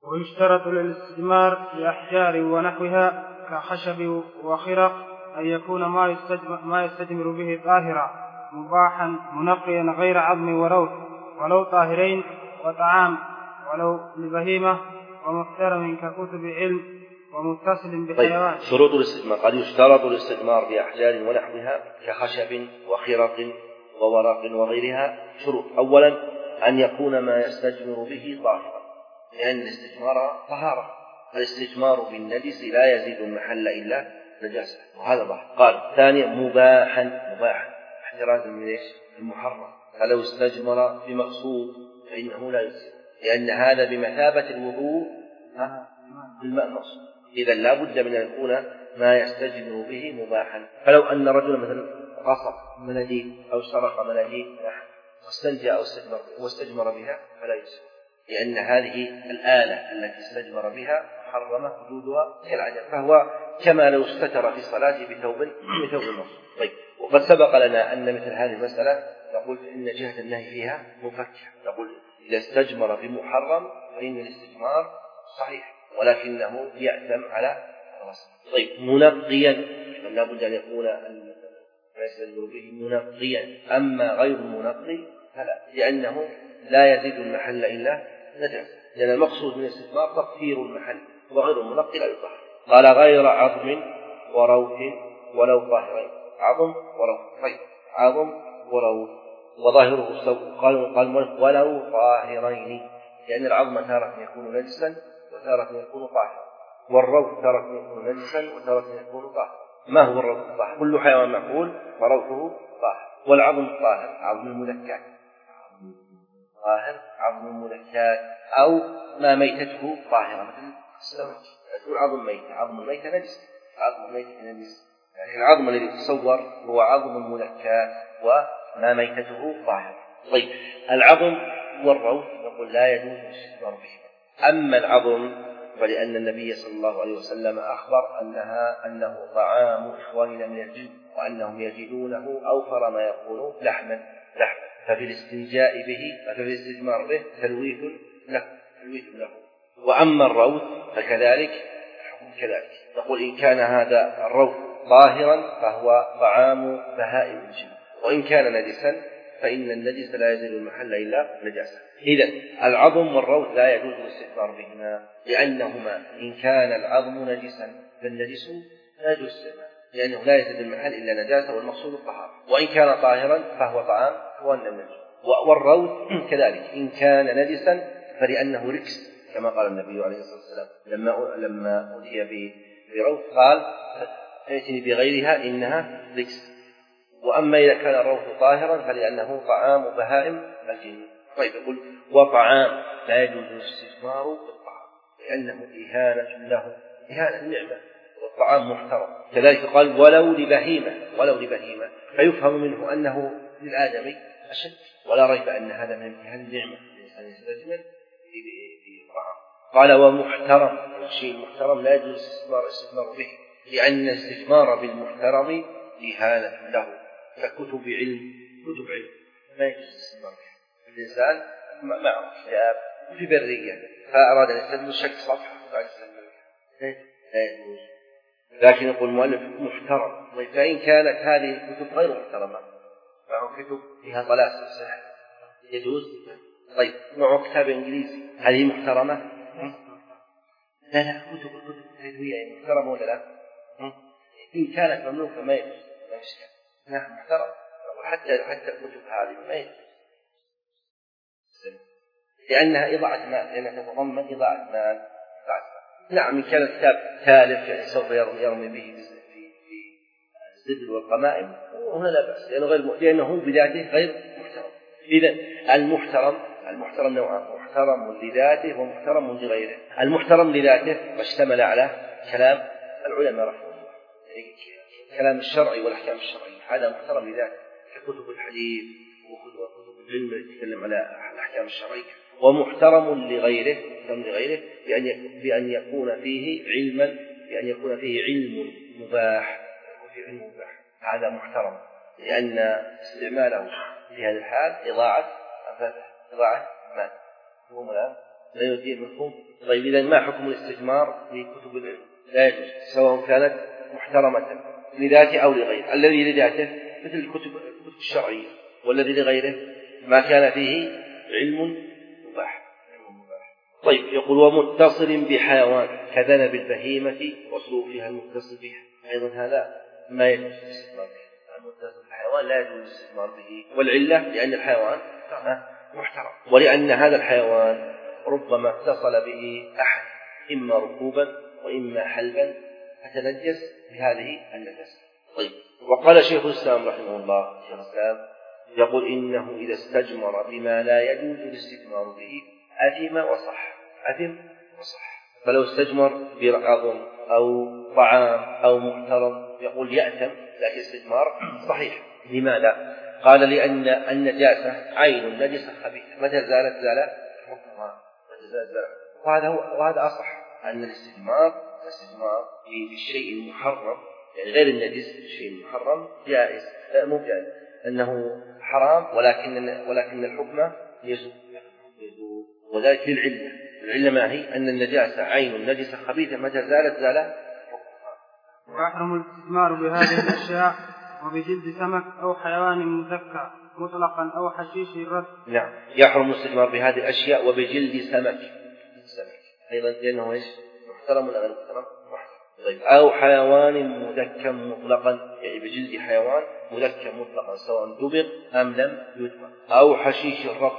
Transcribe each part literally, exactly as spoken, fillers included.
ويشترط للاستثمار بأحجار ونحوها كخشب وخرق أن يكون ما يستجمر, ما يستجمر به طاهرا مباحا منقيا غير عظم وروث ولو طاهرين وطعام ولو لبهيمة ومحترم ككتب علم ومتصل بحيوان. طيب. شروط الاستثمار: قد يشترط الاستثمار بأحجار ونحوها كخشب وخرق وورق وغيرها. شروط: أولا أن يكون ما يستجمر به طاهرا، لأن الاستثمار طهارة، الاستثمار بالنجس لا يزيد المحل إلا نجاسة، وهذا ظاهر. قال: ثانيا مباحا مباحا احترازا من ايش؟ المحرم، فلو استجمر بمقصود فإنه لا يزيد، لأن هذا بمثابة الوضوء بالماء مقصود، إذا لا بد من أن يكون ما يستجمر به مباحا. فلو أن رجلا مثلا غصب مناديل أو سرق مناديل واستنجى أو واستجمر بها فلا يزيد، لأن هذه الآلة التي استجمر بها محرمة حدودها كالعجل، فهو كما لو استتر في صلاته بثوب بثوب مقصود. طيب. وقد سبق لنا أن مثل هذه المسألة نقول إن جهة النهي فيها مفكة، نقول إذا استجمر بمحرم فإن الاستجمار صحيح ولكنه يأثم على الغسل. طيب. منقيا، لا بد أن يكون ما يستجمر به منقيا، أما غير منقي فلا، لأنه لا يزيد المحل إلا نجاسة، لأن المقصود من الاستثمار تطهير المحل، وغير المنقي لا يطهر. قال: غير عظم وروث ولو طاهرين. عظم وروث. طيب. عظم وروث وظاهره السوء. قال قال ولو طاهرين، لأن العظم تارة يكون نجسا وتارة يكون طاهرا، والروث تارة يكون نجسا وتارة يكون طاهرا. ما هو الروث الطاهر؟ كل حيوان معقول فروثه طاهر. والعظم الطاهر عظم المذكات، طاهر عظم المذكات، أو ما ميتته طاهرة، مثل السمك تقول عظم ميت، عظم الميت نجس، عظم الميت نجس، يعني العظم الذي يتصور هو عظم المذكات وما ميتته طاهرة. طيب. العظم والروث نقول لا يجوز الاستثمار به. أما العظم فلأن النبي صلى الله عليه وسلم أخبر أنها أنه طعام إخواننا من الجن، وأنهم يجدونه أوفر ما يكون لحما لحما، ففي الاستنجاء به ففي الاستثمار به تلويث له تلويث له. وأما الروث فكذلك كذلك نقول إن كان هذا الروث طاهرا فهو طعام بهائم الجن، وإن كان نجسا فإن النجس لا يزيل المحل إلا نجاسة. إذن العظم والروث لا يجوز الاستثمار بهما، لأنهما إن كان العظم نجسا فالنجس لا يجوز الاستثمار، لأنه لا يزيد المحل إلا نجاسة والمقصود الطهارة، وإن كان طاهرا فهو طعام وأن النجس. والروث كذلك إن كان نجسا فلأنه ركس، كما قال النبي عليه الصلاة والسلام لما لما أتي بروث قال: ائتني بغيرها إنها ركس. وأما إذا كان الروث طاهرا فلأنه طعام بهائم الجن. طيب. يقول: وطعام لا يجوز الاستثمار بالطعام، لأنه إهانة له، إهانة النعمة، والطعام محترم. كذلك قال: ولو لبهيمة، ولو لبهيمة، فيفهم منه أنه للآدمي أشد، ولا ريب أن هذا من امتهان النعمة الإنسان يستثمر في طعام. قال: ومحترم، الشيء المحترم لا يجوز الاستثمار به، لأن الاستثمار بالمحترم إهانة له، ككتب علم، كتب علم ما يجوز الاستثمار بها. الإنسان معه كتاب في برية فأراد أن يستثمر شك صفحة فقال يستثمر بها، لا يجوز. لكن يقول المؤلف محترم. فإن كانت هذه الكتب غير محترمة، معه كتب فيها طلاسم سحر، يجوز. طيب. معه كتاب إنجليزي، هذه محترمة؟ لا لا، كتب الكتب هي محترمة ولا لا؟ إن كانت مملوكة ما يجوز، لا إشكال، نعم محترم. وحتى حتى الكتب هذه ما يجوز، لأنها إضاعة مال، لأنها تتضمن إضاعة مال. نعم إن كان الكتاب تالف يعني سوف يرمي به في في الزبل والقمائم وهنا لا بأس، لأنه غير لأنه بذاته غير محترم. إذن المحترم المحترم نوعان: محترم لذاته ومحترم لغيره. المحترم لذاته اشتمل على كلام العلماء رحمه الله، كلام الشرعي والأحكام الشرعية، هذا محترم لذاته ككتب الحديث وكتب العلم التي تتكلم على الأحكام الشرعية. ومحترم لغيره لغيره بأن بأن يكون فيه علما بأن يكون فيه علم مباح، وفيه علم مباح، هذا محترم، لأن استعماله في هذه الحال إضاعة إضاعة مال. هو الآن لا يزيل مفهوم. طيب إذا ما حكم الاستثمار في كتب العلم؟ لا يجوز، سواء كانت محترمة لذاته أو لغيره. الذي لذاته مثل الكتب الشرعية، والذي لغيره ما كان فيه علم مباح. طيب يقول ومتصل بحيوان كذنب البهيمة وصوفها المتصل بها، أيضا هذا ما يجوز الاستثمار به. المتصل بالحيوان لا يجوز الاستثمار به، والعلة لأن الحيوان محترم، ولأن هذا الحيوان ربما اتصل به أحد إما ركوبا وإما حلبا فتنجس بهذه النجاسة. طيب وقال شيخ الإسلام رحمه الله شيخ الإسلام يقول إنه إذا استجمر بما لا يجوز الاستثمار به أثم وصح، أثم وصح. فلو استجمر برعظ أو طعام أو محترم يقول يأثم، لكن استثمار صحيح. لماذا؟ قال لأن النجاسة عين نجسة خبيثة، متى زالت زال حكمها، متى زالت زال. وهذا هو وهذا أصح، أن الاستثمار الاستثمار في الشيء المحرم يعني غير النجس الشيء المحرم جائز، لا مو جائز، أنه حرام ولكن ولكن الحكم يزول، وذلك للعلة. العلة ما هي؟ أن النجاسة عين نجسة خبيثة متى زالت زال حكمها. ويحرم الاستثمار بهذه الأشياء وبجلد سمك أو حيوان مذكى مطلقا أو حشيش الرد. نعم يحرم الاستثمار بهذه الأشياء وبجلد سمك، سمك أيضا لأنه إيش محترم ولا غير محترم؟ طيب أو حيوان مذكى مطلقا، يعني بجلد حيوان مذكى مطلقا سواء دبغ أم لم يدبغ، أو حشيش الرب،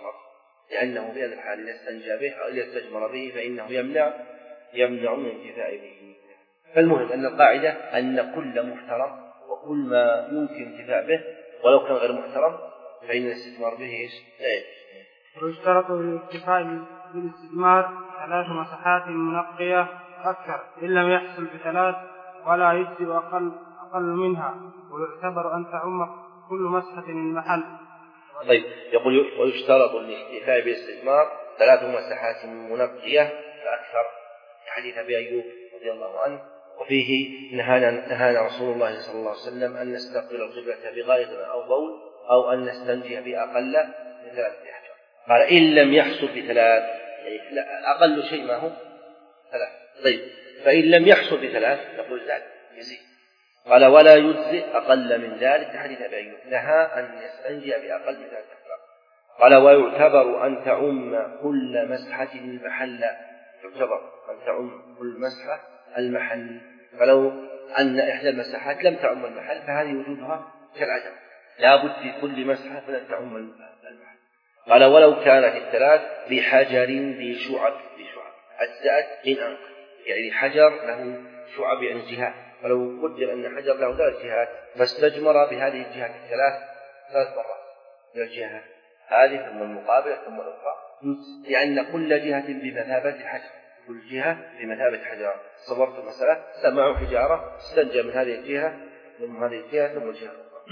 لأنه في هذا الحال إذا استنجى به أو إذا استجمر به فإنه يمنع يمنع من انتفاع به. فالمهم أن القاعدة أن كل محترم وكل ما يمكن انتفاع به ولو كان غير محترم فإن الاستثمار به إيش لا يجوز. ويشترط للاكتفاء بالاستثمار ثلاث مساحات منقية أكثر إن لم يحصل بثلاث، ولا يجزئ أقل أقل منها، ويعتبر أن تعم كل مسحة المحل. طيب يقول ويشترط للاكتفاء بالاستثمار ثلاث مساحات منقية فأكثر، حديث أبي أيوب رضي الله عنه، وفيه نهانا نهانا رسول الله صلى الله عليه وسلم أن نستقبل القبلة بغائط أو بول أو أن نستنجي بأقل من ثلاثة أحجار. قال إن لم يحصل بثلاث، يعني أقل شيء ما هو ثلاث. طيب فإن لم يحصل بثلاث نقول ذلك يزيد. قال ولا يجزئ أقل من ذلك، حديث أبي أيوب نهى أن يستنجي بأقل من ثلاثة أحجار. قال ويعتبر أن تعم كل مسحة المحل، يعتبر أن تعم كل مسحة المحل، فلو أن إحدى المساحات لم تعم المحل فهذه وجودها كالعدم، لا بد في كل مسحة فلن تعم المحل. قال ولو كانت الثلاث بحجر بشعب بشعب أجزأت إن أنقذ، يعني حجر له شعب عن جهات، فلو قدر أن حجر له ثلاث جهات فاستجمر بهذه الجهات الثلاث ثلاث مرات من الجهات هذه ثم المقابلة ثم الأخرى، لأن كل جهة بمثابة حجر، كل جهة بمثابة حجر. صورت المسألة سمعوا حجارة استنجى من هذه الجهة ثم هذه الجهة ثم الجهة الأخرى،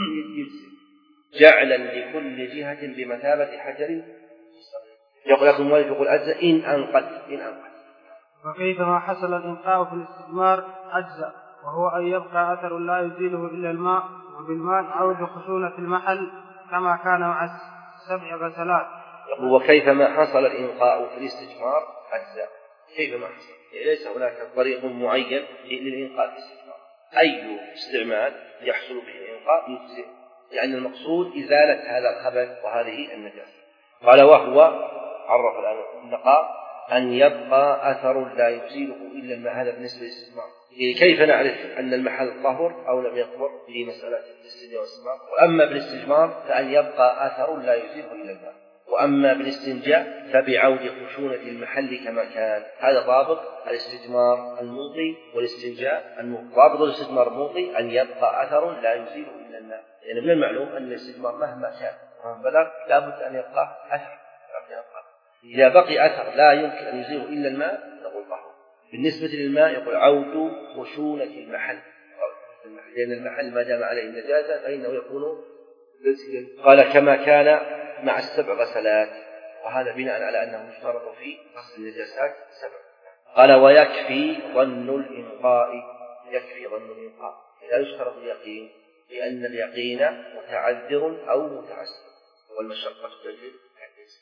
جعلا لكل جهة بمثابة حجر. يقول لكم المؤلف يقول أجزاء إن أنقذ إن أنقذ. وكيفما حصل الإنقاء في الاستثمار أجزاء، وهو أن يبقى أثر لا يزيله إلا الماء، وبالماء عود خشونة المحل كما كان مع سبع غسلات. يقول وكيفما حصل الإنقاء في الاستثمار أجزاء، كيفما حصل، ليس هناك طريق معين للإنقاء في الاستثمار، أي استعمال يحصل به الإنقاء يجزئ، لأن المقصود إزالة هذا الخبث وهذه النجاسة. قال وهو عرف الآن النقاء أن يبقى أثر لا يزيله إلا الماء، هذا بالنسبة للاستثمار. كيف نعرف أن المحل طهر أو لم يطهر في مسألة الاستنجاء والاستثمار؟ وأما بالاستجمار فأن يبقى أثر لا يزيله إلا الماء، وأما بالاستنجاء فبعود خشونة المحل كما كان. هذا ضابط الاستجمار الموضي والاستنجاء الموضي. ضابط الاستجمار الموضي أن يبقى أثر لا يزيله إلا الماء، يعني من المعلوم أن الاستجمار مهما كان مهما بلغ لابد أن يبقى أثر. إذا بقي أثر لا يمكن أن يزيله إلا الماء نقول طهر. بالنسبة للماء يقول عود خشونة المحل، لأن المحل ما دام عليه النجاسة فإنه يكون غسلا. قال كما كان مع السبع غسلات، وهذا بناء على أنه يشترط في غسل النجاسات سبع. قال ويكفي ظن الإنقاء، يكفي ظن الإنقاء، لا يشترط اليقين، لأن اليقين متعذر أو متعسر والمشقة تجلب.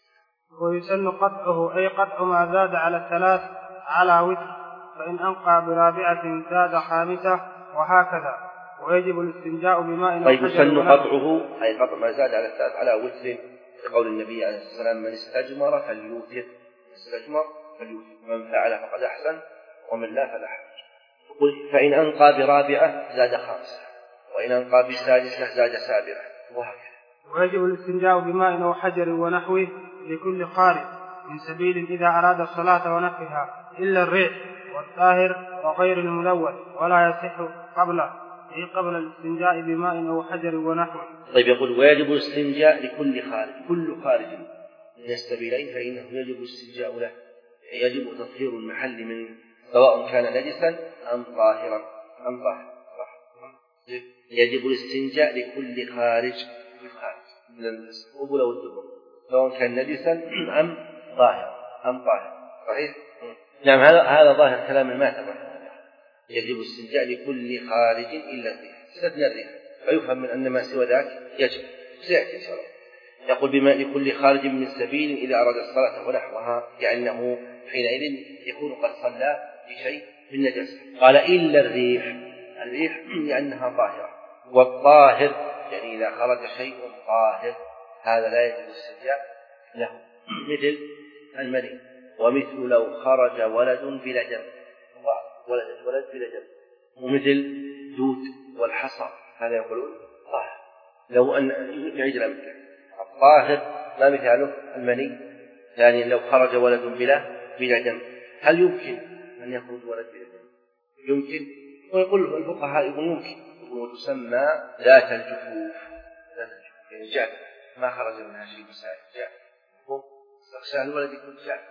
ويسن قطعه أي قطع ما زاد على الثلاث على وتر، فإن أنقى برابعة زاد خامسة وهكذا. ويجب الاستنجاء بماء طيب يسن قطعه أي قطع ما زاد على الثلاث على وتر، لقول النبي عليه الصلاة والسلام من استجمر فليوتر، استجمر فليوتر، من فعل فقد أحسن ومن لا فلا حرج. فإن أنقى برابعة زاد خامسة، وإن أنقى بسادسة زاد سابعة وهكذا. ويجب الاستنجاء بماء أو حجر ونحوه لكل خارج من سبيل إذا أراد الصلاة ونحوها، إلا الريح والطاهر وغير الملوث، ولا يصح قبله أي قبل الاستنجاء بماء أو حجر ونحوه. طيب يقول ويجب الاستنجاء لكل خارج، كل خارج من السبيلين فإنه يجب الاستنجاء له، يجب تطهير المحل من سواء كان نجسا أم طاهرا أم طاهرا. يجب الاستنجاء لكل خارج من القبل والدبر سواء كان نجسا أم طاهرا أم طاهرا. صحيح؟ نعم، هذا هذا ظاهر كلام الماتب. يجب الاستنجاء لكل خارج إلا الريح، استثنى الريح، فيفهم من أن ما سوى ذاك يجب. سيأتي إن شاء الله. يقول بما لكل خارج من سبيل إذا أراد الصلاة ونحوها، لأنه حينئذ يكون قد صلى بشيء من نجاسة. قال إلا الريح، الريح لأنها طاهرة، والطاهر يعني إذا خرج شيء طاهر هذا لا يجب الاستنجاء له، مثل المني، ومثل لو خرج ولد بلا جنب، ولد ولد بلا جنب، ومثل دود والحصى هذا يقولون طاهر. لو أن نعيد الأمثلة، الطاهر ما مثاله المني، يعني لو خرج ولد بلا بلا جنب، هل يمكن أن يخرج ولد بلا جنب؟ يمكن، ويقول الفقهاء يقول يمكن، وتسمى ذات الجفوف، ذات الجفوف يعني جاف ما خرج منها شيء مسائل جاف، استغشاء الولد يكون جاف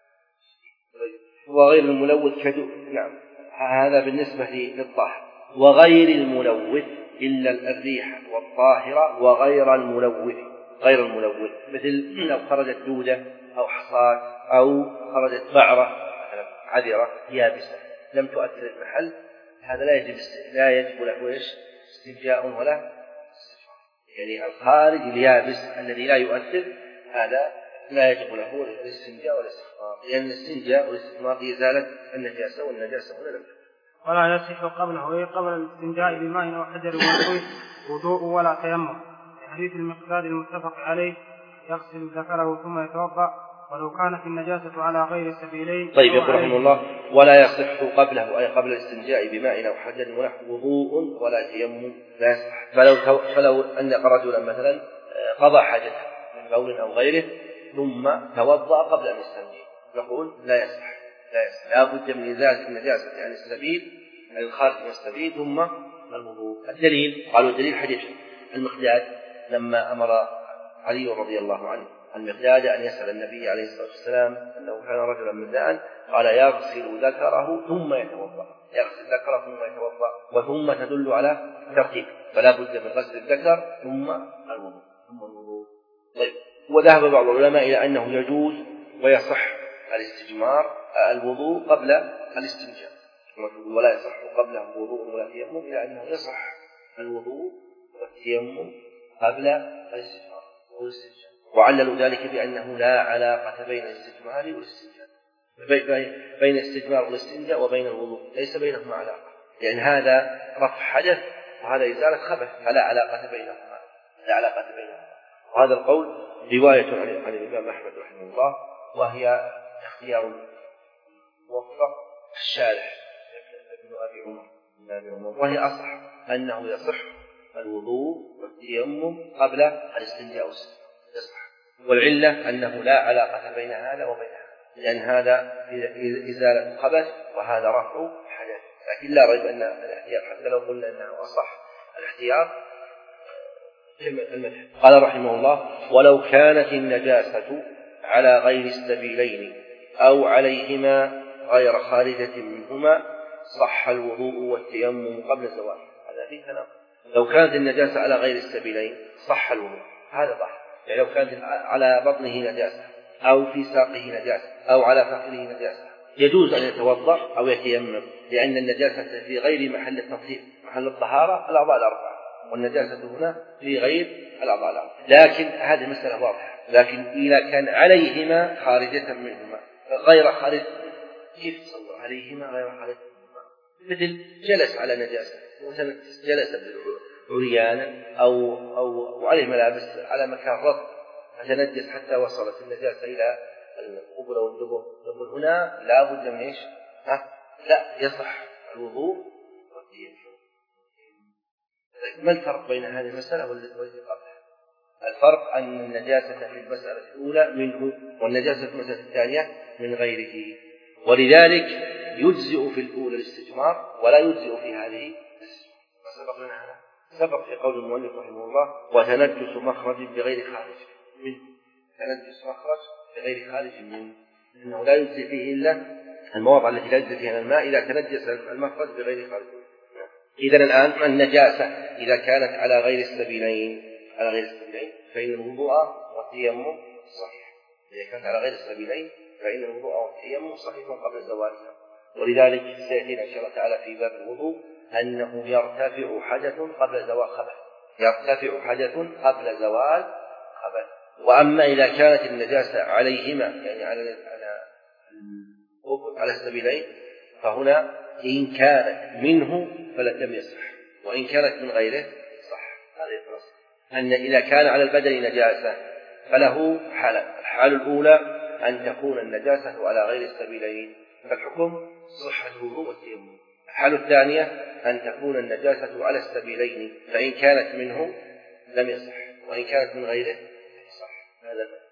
وغير الملوث كدو. نعم، هذا بالنسبة للطاهر. وغير الملوث إلا الريح والطاهرة وغير الملوث، غير الملوث مثل لو خرجت دودة أو حصاة أو خرجت بعرة عذرة يابسة لم تؤثر المحل، هذا لا يجب لا يجب له ايش؟ استنجاء ولا استجمار. يعني الخارج اليابس الذي لا يؤثر هذا لا يجب له الاستنجاء والاستجمار، لأن الاستنجاء والاستجمار هي إزالة النجاسة، والنجاسة هنا لم تكن. ولا يصح قبله أي قبل الاستنجاء بماء أو حجر ونحوه وضوء ولا تيمم، حديث المقداد المتفق عليه يغسل ذكره ثم يتوضأ ولو كانت النجاسة على غير السبيلين. طيب يقول رحمه الله ولا يصح قبله أي قبل الاستنجاء بماء أو حجر ونحوه وضوء ولا تيمم لا يصح. فلو, فلو أن رجلا مثلا قضى حاجته من بول أو غيره ثم توضأ قبل أن يستنجي، نقول لا يصح، لا يصح، لا بد من إزالة النجاسة عن يعني السبيل، عن الخارج من السبيل ثم الوضوء. الدليل قالوا الدليل حديث المقداد لما أمر علي رضي الله عنه المقداد أن يسأل النبي عليه الصلاة والسلام أنه كان رجلا مذاء، قال يغسل ذكره ثم يتوضأ، يغسل ذكره ثم يتوضأ، وثم تدل على ترتيب، فلا بد من غسل الذكر ثم الوضوء ثم الوضوء. طيب، وذهب بعض العلماء إلى أنه يجوز ويصح الاستجمار الوضوء قبل الاستنجاء، ولا يصح قبله وضوء ولا تيمم، إلى أنه يصح الوضوء والتيمم قبل الاستجمار والاستنجاء، وعللوا ذلك بأنه لا علاقة بين الاستجمار والاستنجاء، بين الاستجمار والاستنجاء وبين الوضوء ليس بينهما علاقة، لأن هذا رفع حدث وهذا إزالة خبث، فلا علاقة بينهما، لا علاقة بينهما. وهذا القول رواية عن الإمام أحمد رحمه الله، وهي اختيار موفق الشارح ابن أبي عمر، وهي أصح أنه يصح الوضوء والتيمم قبل الاستنجاء والسجود يصح، والعلة أنه لا علاقة بين هذا وبين هذا، لأن هذا إزالة خبث وهذا رفع حدث، لكن لا ريب أن الاحتياط حتى لو قلنا أنه أصح الاحتياط المذهب. قال رحمه الله ولو كانت النجاسة على غير السبيلين أو عليهما غير خارجة منهما صح الوضوء والتيمم قبل الزوال. هذا فيه كلام. لو كانت النجاسة على غير السبيلين صح الوضوء، هذا صح، يعني لو كانت على بطنه نجاسة أو في ساقه نجاسة أو على فخذه نجاسة يجوز أن يتوضأ أو يتيمم، لأن النجاسة في غير محل التطهير، محل الطهارة الأعضاء الأربعة، والنجاسة هنا في غير الأعضاء الأربعة. لكن هذه مسألة واضحة، لكن إذا كان عليهما خارجة منهما غير خارج، كيف تصور عليهما غير خارج منهما؟ مثل جلس على نجاسة، مثلا جلس عريانا أو أو وعليه ملابس على مكان رطب فتنجس حتى وصلت النجاسة إلى القبل والدبر، نقول هنا لا بد من إيش؟ ها؟ لا يصح الوضوء والتيمم. ما الفرق بين هذه المسألة والتي قبلها؟ الفرق أن النجاسة في المسألة الأولى منه والنجاسة في المسألة الثانية من غيره، ولذلك يجزئ في الأولى الاستجمار ولا يجزئ في هذه الاستجمار. ما سبق لنا هذا؟ سبق في قول المؤلف رحمه الله وتنجس مخرج بغير خارج منه، تنجس مخرج بغير خارج منه، إنه لا يجزئ فيه إلا المواضع التي لا يجزئ فيها الماء إذا تنجس المخرج بغير خارج منه. إذن الآن النجاسة إذا كانت على غير السبيلين على غير السبيلين فإن الوضوء والتيمم صحيح، إذا كانت على غير السبيلين فإن الوضوء والتيمم صحيح قبل زوالها. ولذلك سيأتينا إن شاء الله تعالى في باب الوضوء أنه يرتفع حدث قبل زوال خبث، يرتفع حدث قبل زوال خبث. وأما إذا كانت النجاسة عليهما يعني على على على السبيلين فهنا إن كانت منه فلم يصح، وإن كانت من غيره صح. هذا يتنص أن إذا كان على البدن نجاسة فله حالة، الحالة الأولى أن تكون النجاسة على غير السبيلين فالحكم صحة الوضوء والتيمم. الحالة الثانية أن تكون النجاسة على السبيلين فإن كانت منه لم يصح وإن كانت من غيره صح. هذا